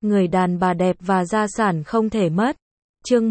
Người đàn bà đẹp và gia sản không thể mất. Chương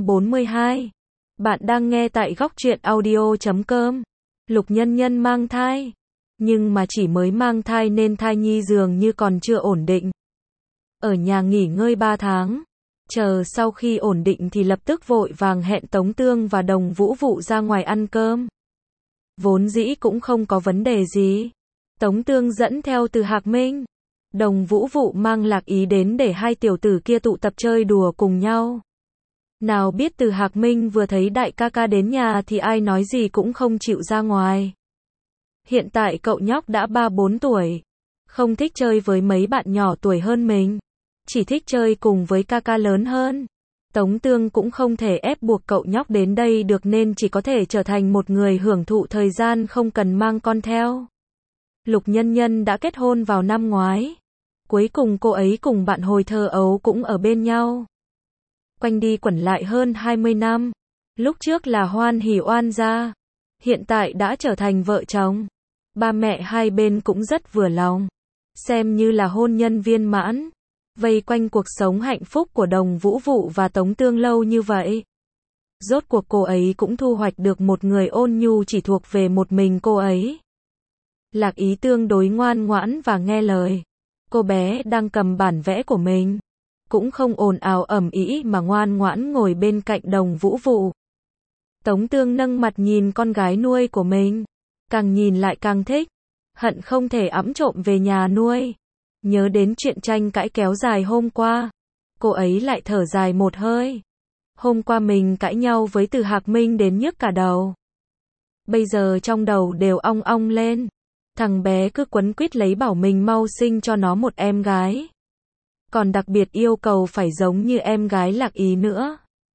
142. Bạn đang nghe tại góc truyện audio.com. Lục Nhân Nhân mang thai. Nhưng mà chỉ mới mang thai nên thai nhi dường như còn chưa ổn định. Ở nhà nghỉ ngơi 3 tháng. Chờ sau khi ổn định thì lập tức vội vàng hẹn Tống Tương và Đồng Vũ Vụ ra ngoài ăn cơm. Vốn dĩ cũng không có vấn đề gì. Tống Tương dẫn theo Từ Hạc Minh. Đồng Vũ Vụ mang Lạc Ý đến để hai tiểu tử kia tụ tập chơi đùa cùng nhau. Nào biết Từ Hạc Minh vừa thấy đại ca ca đến nhà thì ai nói gì cũng không chịu ra ngoài. Hiện tại cậu nhóc đã 3-4 tuổi. Không thích chơi với mấy bạn nhỏ tuổi hơn mình. Chỉ thích chơi cùng với ca ca lớn hơn. Tống Tương cũng không thể ép buộc cậu nhóc đến đây được nên chỉ có thể trở thành một người hưởng thụ thời gian không cần mang con theo. Lục Nhân Nhân đã kết hôn vào năm ngoái. Cuối cùng cô ấy cùng bạn hồi thơ ấu cũng ở bên nhau. Quanh đi quẩn lại hơn 20 năm. Lúc trước là hoan hỉ oan gia. Hiện tại đã trở thành vợ chồng. Ba mẹ hai bên cũng rất vừa lòng. Xem như là hôn nhân viên mãn. Vây quanh cuộc sống hạnh phúc của Đồng Vũ Vụ và Tống Tương lâu như vậy. Rốt cuộc cô ấy cũng thu hoạch được một người ôn nhu chỉ thuộc về một mình cô ấy. Lạc Ý tương đối ngoan ngoãn và nghe lời. Cô bé đang cầm bản vẽ của mình. Cũng không ồn ào ầm ĩ mà ngoan ngoãn ngồi bên cạnh Đồng Vũ Vụ. Tống Tương nâng mặt nhìn con gái nuôi của mình. Càng nhìn lại càng thích. Hận không thể ẵm trộm về nhà nuôi. Nhớ đến chuyện tranh cãi kéo dài hôm qua. Cô ấy lại thở dài một hơi. Hôm qua mình cãi nhau với Từ Hạc Minh đến nhức cả đầu. Bây giờ trong đầu đều ong ong lên. Thằng bé cứ quấn quýt lấy bảo mình mau sinh cho nó một em gái. Còn đặc biệt yêu cầu phải giống như em gái Lạc Ý nữa.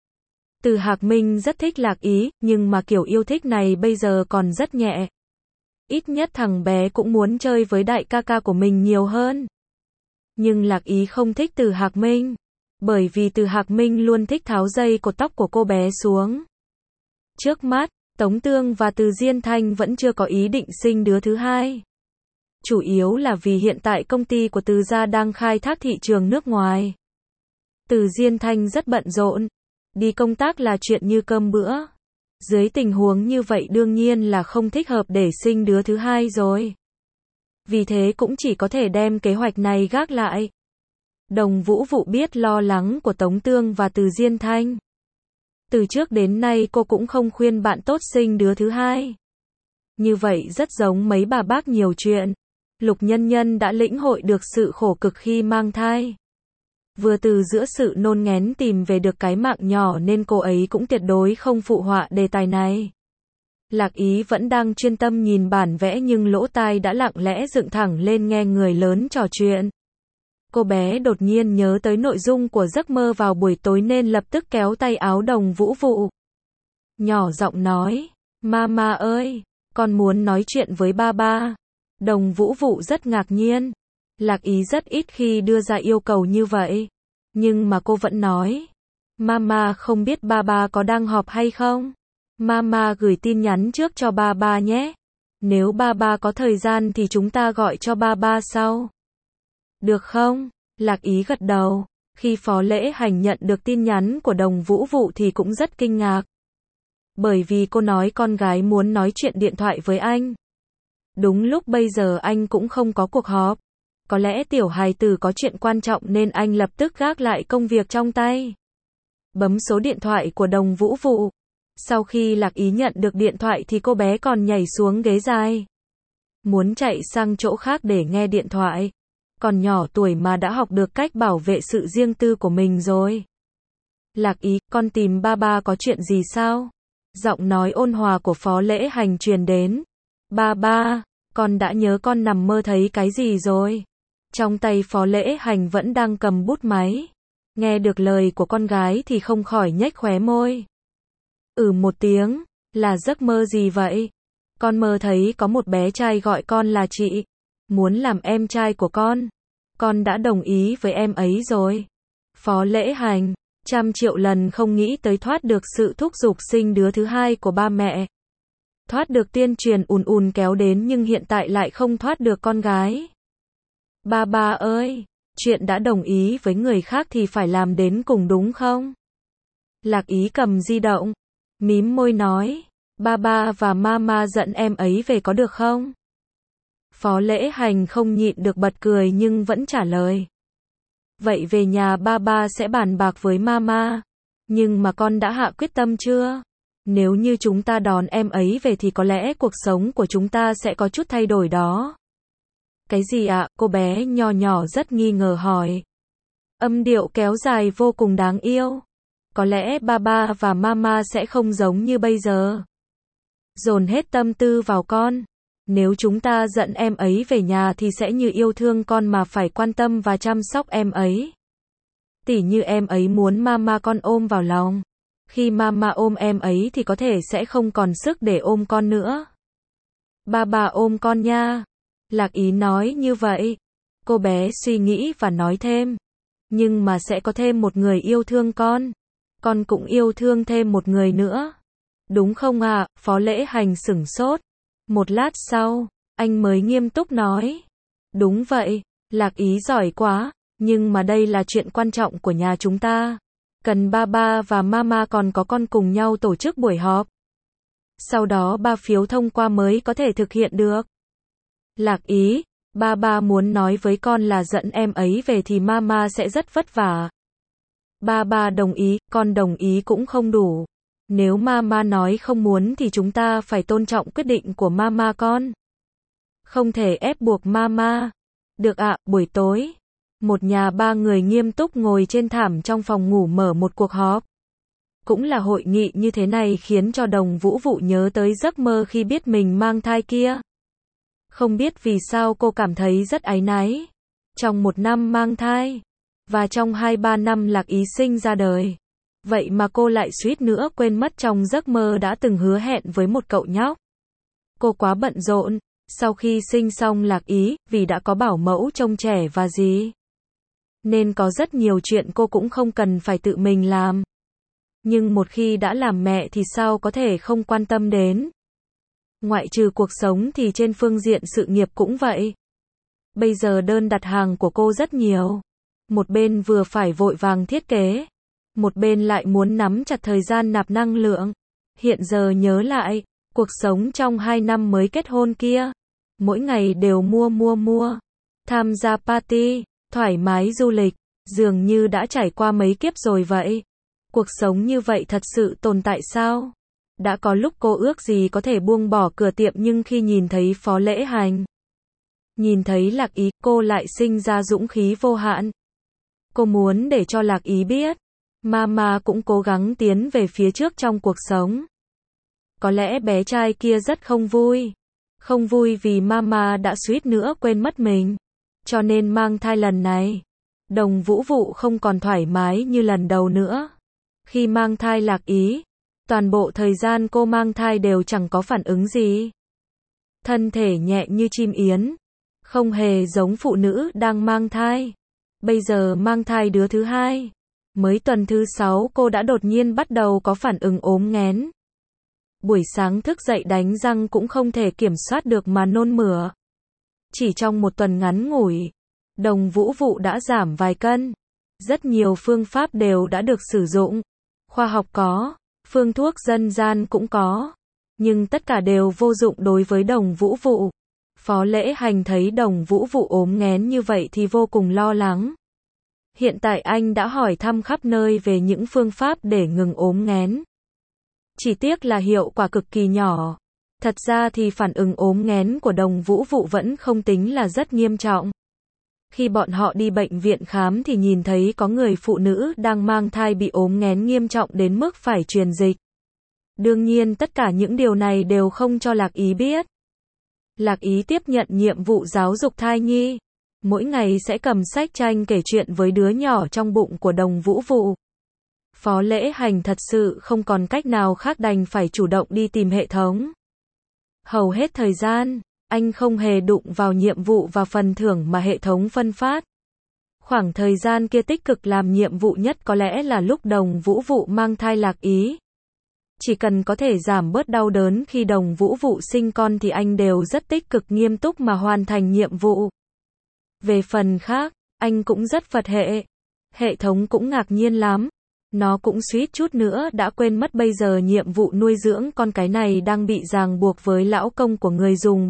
Từ Hạc Minh rất thích Lạc Ý, nhưng mà kiểu yêu thích này bây giờ còn rất nhẹ. Ít nhất thằng bé cũng muốn chơi với đại ca ca của mình nhiều hơn. Nhưng Lạc Ý không thích Từ Hạc Minh. Bởi vì Từ Hạc Minh luôn thích tháo dây cột tóc của cô bé xuống. Trước mắt, Tống Tương và Từ Diên Thanh vẫn chưa có ý định sinh đứa thứ hai. Chủ yếu là vì hiện tại công ty của Từ gia đang khai thác thị trường nước ngoài. Từ Diên Thanh rất bận rộn. Đi công tác là chuyện như cơm bữa. Dưới tình huống như vậy đương nhiên là không thích hợp để sinh đứa thứ hai rồi. Vì thế cũng chỉ có thể đem kế hoạch này gác lại. Đồng Vũ Vụ biết lo lắng của Tống Tương và Từ Diên Thanh. Từ trước đến nay cô cũng không khuyên bạn tốt sinh đứa thứ hai. Như vậy rất giống mấy bà bác nhiều chuyện. Lục Nhân Nhân đã lĩnh hội được sự khổ cực khi mang thai. Vừa từ giữa sự nôn nghén tìm về được cái mạng nhỏ nên cô ấy cũng tuyệt đối không phụ họa đề tài này. Lạc Ý vẫn đang chuyên tâm nhìn bản vẽ nhưng lỗ tai đã lặng lẽ dựng thẳng lên nghe người lớn trò chuyện. Cô bé đột nhiên nhớ tới nội dung của giấc mơ vào buổi tối nên lập tức kéo tay áo Đồng Vũ Vụ. Nhỏ giọng nói, Mama ơi, con muốn nói chuyện với ba ba. Đồng Vũ Vụ rất ngạc nhiên. Lạc Ý rất ít khi đưa ra yêu cầu như vậy. Nhưng mà cô vẫn nói, Mama không biết ba ba có đang họp hay không? Mama gửi tin nhắn trước cho ba ba nhé. Nếu ba ba có thời gian thì chúng ta gọi cho ba ba sau. Được không? Lạc Ý gật đầu. Khi Phó Lễ Hành nhận được tin nhắn của Đồng Vũ Vụ thì cũng rất kinh ngạc. Bởi vì cô nói con gái muốn nói chuyện điện thoại với anh. Đúng lúc bây giờ anh cũng không có cuộc họp. Có lẽ tiểu hài tử có chuyện quan trọng nên anh lập tức gác lại công việc trong tay. Bấm số điện thoại của Đồng Vũ Vụ. Sau khi Lạc Ý nhận được điện thoại thì cô bé còn nhảy xuống ghế dài. Muốn chạy sang chỗ khác để nghe điện thoại. Còn nhỏ tuổi mà đã học được cách bảo vệ sự riêng tư của mình rồi. Lạc Ý, con tìm ba ba có chuyện gì sao? Giọng nói ôn hòa của Phó Lễ Hành truyền đến. Ba ba, con đã nhớ con nằm mơ thấy cái gì rồi? Trong tay Phó Lễ Hành vẫn đang cầm bút máy. Nghe được lời của con gái thì không khỏi nhếch khóe môi. Một tiếng, là giấc mơ gì vậy? Con mơ thấy có một bé trai gọi con là chị. Muốn làm em trai của con. Con đã đồng ý với em ấy rồi. Phó Lễ Hành, 100 triệu lần không nghĩ tới thoát được sự thúc giục sinh đứa thứ hai của ba mẹ. Thoát được tuyên truyền ùn ùn kéo đến nhưng hiện tại lại không thoát được con gái. Ba ba ơi, Chuyện đã đồng ý với người khác thì phải làm đến cùng đúng không? Lạc Ý cầm di động, mím môi nói, ba ba và mama dẫn em ấy về có được không? Phó Lễ Hành không nhịn được bật cười nhưng vẫn trả lời. Vậy về nhà ba ba sẽ bàn bạc với mama. Nhưng mà con đã hạ quyết tâm chưa? Nếu như chúng ta đón em ấy về thì có lẽ cuộc sống của chúng ta sẽ có chút thay đổi đó. Cái gì ạ? Cô bé nhỏ nhỏ rất nghi ngờ hỏi. Âm điệu kéo dài vô cùng đáng yêu. Có lẽ ba ba và mama sẽ không giống như bây giờ. Dồn hết tâm tư vào con. Nếu chúng ta dẫn em ấy về nhà thì sẽ như yêu thương con mà phải quan tâm và chăm sóc em ấy. Tỉ như em ấy muốn mama con ôm vào lòng. Khi mama ôm em ấy thì có thể sẽ không còn sức để ôm con nữa. Ba bà ôm con nha. Lạc Ý nói như vậy. Cô bé suy nghĩ và nói thêm. Nhưng mà sẽ có thêm một người yêu thương con. Con cũng yêu thương thêm một người nữa. Đúng không ạ? Phó Lễ Hành sửng sốt. Một lát sau, anh mới nghiêm túc nói. Đúng vậy, Lạc Ý giỏi quá. Nhưng mà đây là chuyện quan trọng của nhà chúng ta. Cần ba ba và mama còn có con cùng nhau tổ chức buổi họp. Sau đó 3 phiếu thông qua mới có thể thực hiện được. Lạc Ý, ba muốn nói với con là dẫn em ấy về thì mama sẽ rất vất vả. Ba đồng ý, con đồng ý cũng không đủ. Nếu mama nói không muốn thì chúng ta phải tôn trọng quyết định của mama con. Không thể ép buộc mama. Được ạ, buổi tối. Một nhà 3 người nghiêm túc ngồi trên thảm trong phòng ngủ mở một cuộc họp. Cũng là hội nghị như thế này khiến cho Đồng Vũ Vụ nhớ tới giấc mơ khi biết mình mang thai kia. Không biết vì sao cô cảm thấy rất áy náy. Trong 1 năm mang thai, và trong 2-3 năm Lạc Ý sinh ra đời. Vậy mà cô lại suýt nữa quên mất trong giấc mơ đã từng hứa hẹn với một cậu nhóc. Cô quá bận rộn, sau khi sinh xong Lạc Ý, vì đã có bảo mẫu trông trẻ và gì. Nên có rất nhiều chuyện cô cũng không cần phải tự mình làm. Nhưng một khi đã làm mẹ thì sao có thể không quan tâm đến. Ngoại trừ cuộc sống thì trên phương diện sự nghiệp cũng vậy. Bây giờ đơn đặt hàng của cô rất nhiều. Một bên vừa phải vội vàng thiết kế. Một bên lại muốn nắm chặt thời gian nạp năng lượng. Hiện giờ nhớ lại, cuộc sống trong 2 năm mới kết hôn kia. Mỗi ngày đều mua. Tham gia party, thoải mái du lịch. Dường như đã trải qua mấy kiếp rồi vậy. Cuộc sống như vậy thật sự tồn tại sao? Đã có lúc cô ước gì có thể buông bỏ cửa tiệm nhưng khi nhìn thấy Phó Lễ Hành, nhìn thấy Lạc Ý, cô lại sinh ra dũng khí vô hạn. Cô muốn để cho Lạc Ý biết, mama cũng cố gắng tiến về phía trước trong cuộc sống. Có lẽ bé trai kia rất không vui. Không vui vì mama đã suýt nữa quên mất mình. Cho nên mang thai lần này, Đồng Vũ Vụ không còn thoải mái như lần đầu nữa. Khi mang thai Lạc Ý, toàn bộ thời gian cô mang thai đều chẳng có phản ứng gì. Thân thể nhẹ như chim yến, không hề giống phụ nữ đang mang thai. Bây giờ mang thai đứa thứ 2. Mới tuần thứ 6 cô đã đột nhiên bắt đầu có phản ứng ốm nghén. Buổi sáng thức dậy đánh răng cũng không thể kiểm soát được mà nôn mửa. Chỉ trong 1 tuần ngắn ngủi, Đồng Vũ Vụ đã giảm vài cân. Rất nhiều phương pháp đều đã được sử dụng. Khoa học có, phương thuốc dân gian cũng có. Nhưng tất cả đều vô dụng đối với Đồng Vũ Vụ. Phó Lễ Hành thấy Đồng Vũ Vụ ốm nghén như vậy thì vô cùng lo lắng. Hiện tại anh đã hỏi thăm khắp nơi về những phương pháp để ngừng ốm nghén. Chỉ tiếc là hiệu quả cực kỳ nhỏ. Thật ra thì phản ứng ốm nghén của Đồng Vũ Vụ vẫn không tính là rất nghiêm trọng. Khi bọn họ đi bệnh viện khám thì nhìn thấy có người phụ nữ đang mang thai bị ốm nghén nghiêm trọng đến mức phải truyền dịch. Đương nhiên tất cả những điều này đều không cho Lạc Ý biết. Lạc Ý tiếp nhận nhiệm vụ giáo dục thai nhi. Mỗi ngày sẽ cầm sách tranh kể chuyện với đứa nhỏ trong bụng của Đồng Vũ Vụ. Phó Lễ Hành thật sự không còn cách nào khác đành phải chủ động đi tìm hệ thống. Hầu hết thời gian, anh không hề đụng vào nhiệm vụ và phần thưởng mà hệ thống phân phát. Khoảng thời gian kia tích cực làm nhiệm vụ nhất có lẽ là lúc Đồng Vũ Vụ mang thai Lạc Ý. Chỉ cần có thể giảm bớt đau đớn khi Đồng Vũ Vụ sinh con thì anh đều rất tích cực nghiêm túc mà hoàn thành nhiệm vụ. Về phần khác, Anh cũng rất Phật hệ. Hệ thống cũng ngạc nhiên lắm. Nó cũng suýt chút nữa đã quên mất bây giờ nhiệm vụ nuôi dưỡng con cái này đang bị ràng buộc với lão công của người dùng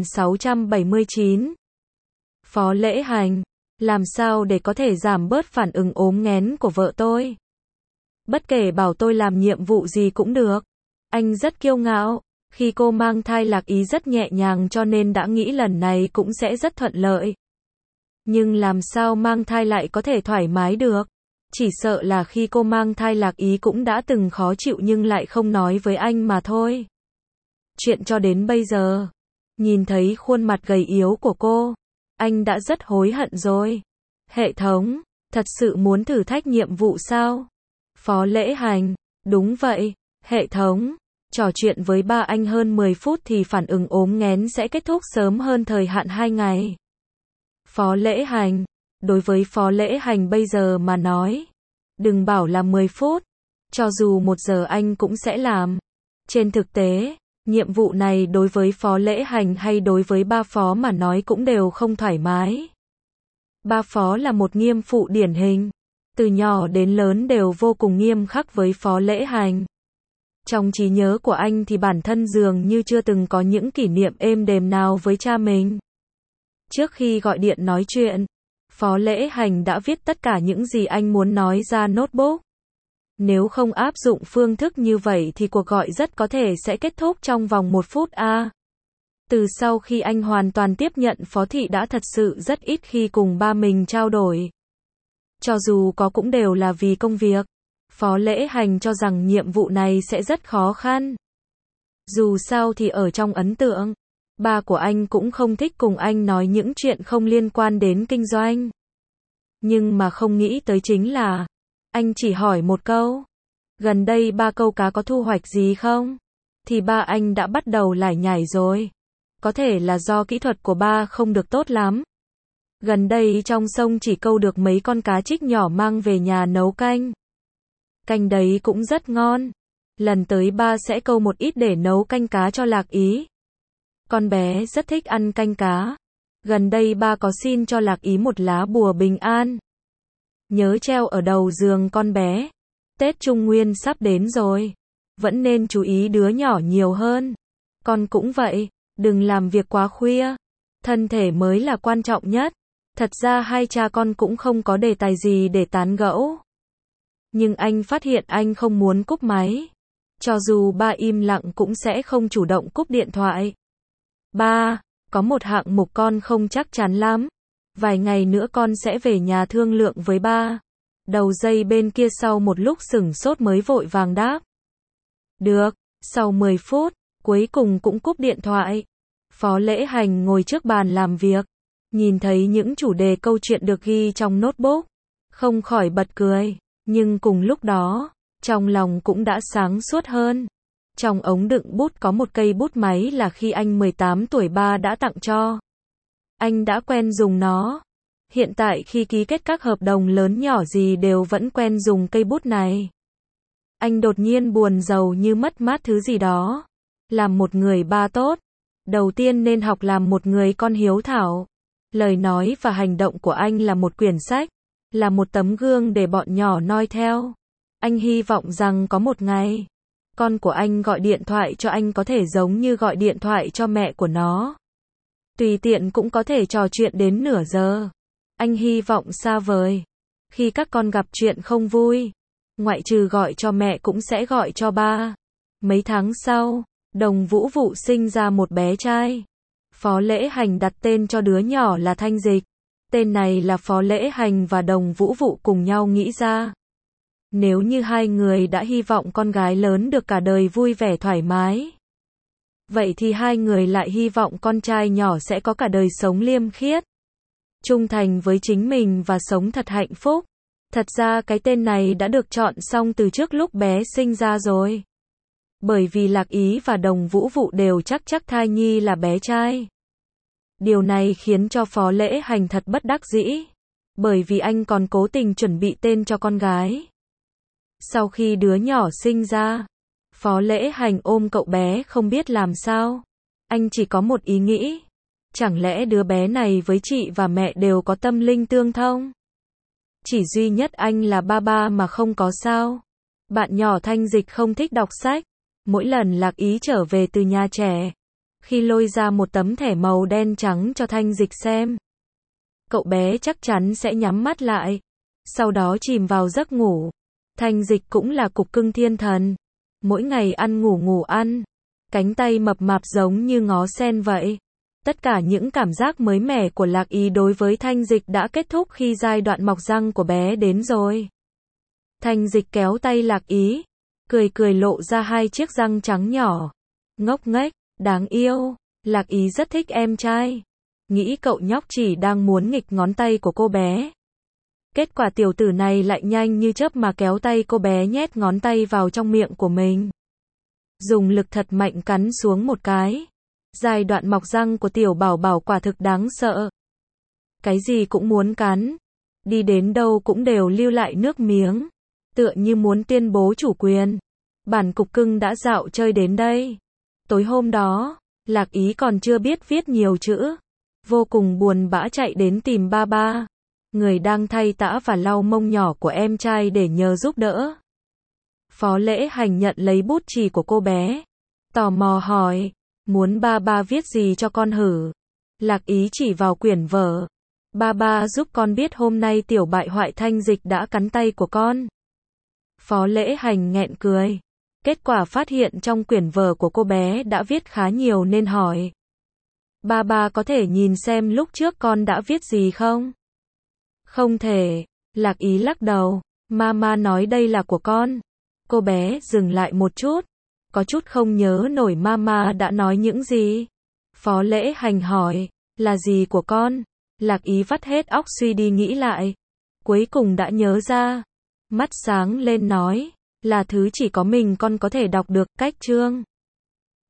3679. Phó Lễ Hành, làm sao để có thể giảm bớt phản ứng ốm nghén của vợ tôi? Bất kể bảo tôi làm nhiệm vụ gì cũng được. Anh rất kiêu ngạo. Khi cô mang thai Lạc Ý rất nhẹ nhàng cho nên đã nghĩ lần này cũng sẽ rất thuận lợi. Nhưng làm sao mang thai lại có thể thoải mái được? Chỉ sợ là khi cô mang thai Lạc Ý cũng đã từng khó chịu nhưng lại không nói với anh mà thôi. Chuyện cho đến bây giờ, nhìn thấy khuôn mặt gầy yếu của cô, anh đã rất hối hận rồi. Hệ thống, thật sự muốn thử thách nhiệm vụ sao? Phó Lễ Hành, đúng vậy, hệ thống. Trò chuyện với ba anh hơn 10 phút thì phản ứng ốm nghén sẽ kết thúc sớm hơn thời hạn 2 ngày. Phó Lễ Hành, đối với Phó Lễ Hành bây giờ mà nói, đừng bảo là 10 phút, cho dù 1 giờ anh cũng sẽ làm. Trên thực tế, nhiệm vụ này đối với Phó Lễ Hành hay đối với ba Phó mà nói cũng đều không thoải mái. Ba Phó là một nghiêm phụ điển hình, từ nhỏ đến lớn đều vô cùng nghiêm khắc với Phó Lễ Hành. Trong trí nhớ của anh thì bản thân dường như chưa từng có những kỷ niệm êm đềm nào với cha mình. Trước khi gọi điện nói chuyện, Phó Lễ Hành đã viết tất cả những gì anh muốn nói ra notebook. Nếu không áp dụng phương thức như vậy thì cuộc gọi rất có thể sẽ kết thúc trong vòng 1 phút a. Từ sau khi anh hoàn toàn tiếp nhận Phó Thị đã thật sự rất ít khi cùng ba mình trao đổi. Cho dù có cũng đều là vì công việc. Phó Lễ Hành cho rằng nhiệm vụ này sẽ rất khó khăn. Dù sao thì ở trong ấn tượng, ba của anh cũng không thích cùng anh nói những chuyện không liên quan đến kinh doanh. Nhưng mà không nghĩ tới chính là, anh chỉ hỏi một câu. Gần đây ba câu cá có thu hoạch gì không? Thì ba anh đã bắt đầu lải nhải rồi. Có thể là do kỹ thuật của ba không được tốt lắm. Gần đây trong sông chỉ câu được mấy con cá trích nhỏ mang về nhà nấu canh. Canh đấy cũng rất ngon. Lần tới ba sẽ câu một ít để nấu canh cá cho Lạc Ý. Con bé rất thích ăn canh cá. Gần đây ba có xin cho Lạc Ý một lá bùa bình an. Nhớ treo ở đầu giường con bé. Tết Trung Nguyên sắp đến rồi. Vẫn nên chú ý đứa nhỏ nhiều hơn. Con cũng vậy, đừng làm việc quá khuya. Thân thể mới là quan trọng nhất. Thật ra hai cha con cũng không có đề tài gì để tán gẫu. Nhưng anh phát hiện anh không muốn cúp máy. Cho dù ba im lặng cũng sẽ không chủ động cúp điện thoại. Ba, có một hạng mục con không chắc chắn lắm. Vài ngày nữa con sẽ về nhà thương lượng với ba. Đầu dây bên kia sau một lúc sửng sốt mới vội vàng đáp. Được, sau 10 phút, cuối cùng cũng cúp điện thoại. Phó Lễ Hành ngồi trước bàn làm việc. Nhìn thấy những chủ đề câu chuyện được ghi trong notebook. Không khỏi bật cười. Nhưng cùng lúc đó, trong lòng cũng đã sáng suốt hơn. Trong ống đựng bút có một cây bút máy là khi anh 18 tuổi ba đã tặng cho. Anh đã quen dùng nó. Hiện tại khi ký kết các hợp đồng lớn nhỏ gì đều vẫn quen dùng cây bút này. Anh đột nhiên buồn rầu như mất mát thứ gì đó. Làm một người ba tốt, đầu tiên nên học làm một người con hiếu thảo. Lời nói và hành động của anh là một quyển sách, là một tấm gương để bọn nhỏ noi theo. Anh hy vọng rằng có một ngày, con của anh gọi điện thoại cho anh có thể giống như gọi điện thoại cho mẹ của nó. Tùy tiện cũng có thể trò chuyện đến nửa giờ. Anh hy vọng xa vời. Khi các con gặp chuyện không vui, ngoại trừ gọi cho mẹ cũng sẽ gọi cho ba. Mấy tháng sau, Đồng Vũ Vụ sinh ra một bé trai. Phó Lễ Hành đặt tên cho đứa nhỏ là Thanh Dịch. Tên này là Phó Lễ Hành và Đồng Vũ Vụ cùng nhau nghĩ ra. Nếu như hai người đã hy vọng con gái lớn được cả đời vui vẻ thoải mái, vậy thì hai người lại hy vọng con trai nhỏ sẽ có cả đời sống liêm khiết, trung thành với chính mình và sống thật hạnh phúc. Thật ra cái tên này đã được chọn xong từ trước lúc bé sinh ra rồi. Bởi vì Lạc Ý và Đồng Vũ Vụ đều chắc thai nhi là bé trai. Điều này khiến cho Phó Lễ Hành thật bất đắc dĩ. Bởi vì anh còn cố tình chuẩn bị tên cho con gái. Sau khi đứa nhỏ sinh ra, Phó Lễ Hành ôm cậu bé không biết làm sao. Anh chỉ có một ý nghĩ. Chẳng lẽ đứa bé này với chị và mẹ đều có tâm linh tương thông? Chỉ duy nhất anh là ba ba mà không có sao? Bạn nhỏ Thanh Dịch không thích đọc sách. Mỗi lần Lạc Ý trở về từ nhà trẻ, khi lôi ra một tấm thẻ màu đen trắng cho Thanh Dịch xem, cậu bé chắc chắn sẽ nhắm mắt lại, sau đó chìm vào giấc ngủ. Thanh Dịch cũng là cục cưng thiên thần. Mỗi ngày ăn ngủ ngủ ăn. Cánh tay mập mạp giống như ngó sen vậy. Tất cả những cảm giác mới mẻ của Lạc Ý đối với Thanh Dịch đã kết thúc khi giai đoạn mọc răng của bé đến rồi. Thanh Dịch kéo tay Lạc Ý, cười cười lộ ra hai chiếc răng trắng nhỏ. Ngốc nghếch, đáng yêu. Lạc Ý rất thích em trai. Nghĩ cậu nhóc chỉ đang muốn nghịch ngón tay của cô bé. Kết quả tiểu tử này lại nhanh như chớp mà kéo tay cô bé nhét ngón tay vào trong miệng của mình. Dùng lực thật mạnh cắn xuống một cái. Giai đoạn mọc răng của tiểu bảo bảo quả thực đáng sợ. Cái gì cũng muốn cắn. Đi đến đâu cũng đều lưu lại nước miếng. Tựa như muốn tuyên bố chủ quyền. Bản cục cưng đã dạo chơi đến đây. Tối hôm đó, Lạc Ý còn chưa biết viết nhiều chữ. Vô cùng buồn bã chạy đến tìm ba ba. Người đang thay tã và lau mông nhỏ của em trai để nhờ giúp đỡ. Phó Lễ Hành nhận lấy bút chì của cô bé. Tò mò hỏi, muốn ba ba viết gì cho con hử? Lạc Ý chỉ vào quyển vở. Ba ba giúp con biết hôm nay tiểu bại hoại Thanh Dịch đã cắn tay của con. Phó Lễ Hành nghẹn cười. Kết quả phát hiện trong quyển vở của cô bé đã viết khá nhiều nên hỏi. Ba ba có thể nhìn xem lúc trước con đã viết gì không? Không thể. Lạc Ý lắc đầu. Mama nói đây là của con. Cô bé dừng lại một chút. Có chút không nhớ nổi mama đã nói những gì. Phó Lễ Hành hỏi. Là gì của con? Lạc Ý vắt hết óc suy đi nghĩ lại. Cuối cùng đã nhớ ra. Mắt sáng lên nói. Là thứ chỉ có mình con có thể đọc được, cách chương.